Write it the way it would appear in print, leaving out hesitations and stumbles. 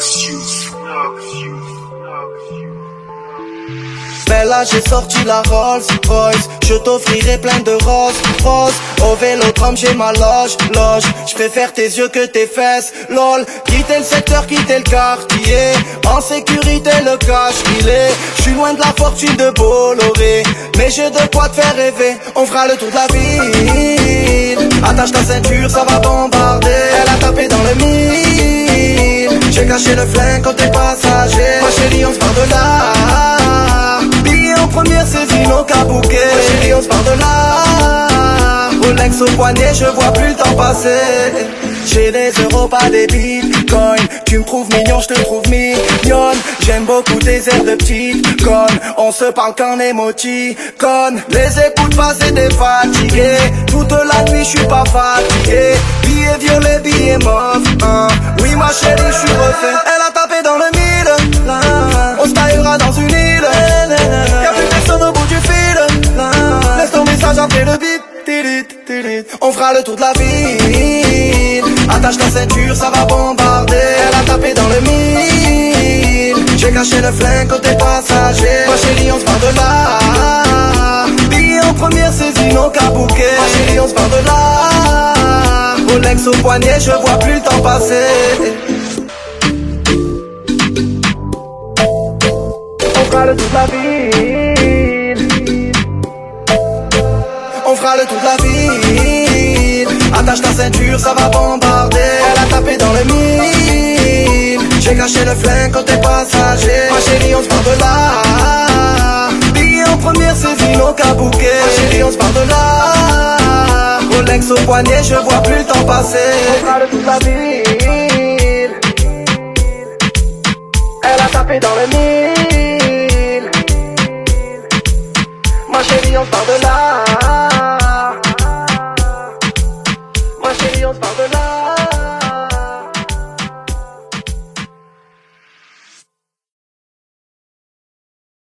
Bella, j'ai sorti la Rolls Royce. Je t'offrirai plein de roses, roses. Au Vélodrome, j'ai ma loge. Je préfère tes yeux que tes fesses, lol. Quitter le secteur, quitter le quartier. En sécurité, le cash, il est. J'suis loin de la fortune de Bolloré, mais j'ai de quoi te faire rêver. On fera le tour de la ville. Attache ta ceinture, ça va bombarder. Elle a tapé dans le mille. J'ai caché le flingue quand t'es passager. Ma chérie, on se part de là. Billet en première saisie, non qu'à bouquet. Ma chérie, on se part de là. Rolex au poignet, je vois plus le temps passer. J'ai des euros, pas des bitcoins. Tu me trouves mignon, je te trouve mignonne. J'aime beaucoup tes airs de petite conne. On se parle qu'en émoticône. Les écoutes passées des fatigués. Toute la nuit, je suis pas fatigué. Billet violet, billet mauve, hein. Oui ma chérie, je suis refait. Elle a tapé dans le mille, là. On se taillera dans une île. Y'a plus personne au bout du fil, là. Laisse ton message après le bip. On fera le tour de la ville. Attache ta ceinture, ça va bombarder. Elle a tapé dans le mille. J'ai caché le flingue côté passager. Ma chérie, on se part de là. Billet en première saisie, non qu'à bouquet. Ma chérie, on se part de là. Rolex au poignet, je vois plus le temps passer. On fera le tour de la ville. On fera le tour de la ville. Attache ta ceinture, ça va bombarder. Elle a tapé dans le mille. J'ai caché le flingue quand t'es passager. Ma chérie, on se part de là. Billet en première saisie, non qu'à bouquet. Ma chérie, on se part de là. Rolex au poignet, je vois plus le temps passer. On fera le tour de la ville. Elle a tapé dans le mille. Ma chérie, on se part de là.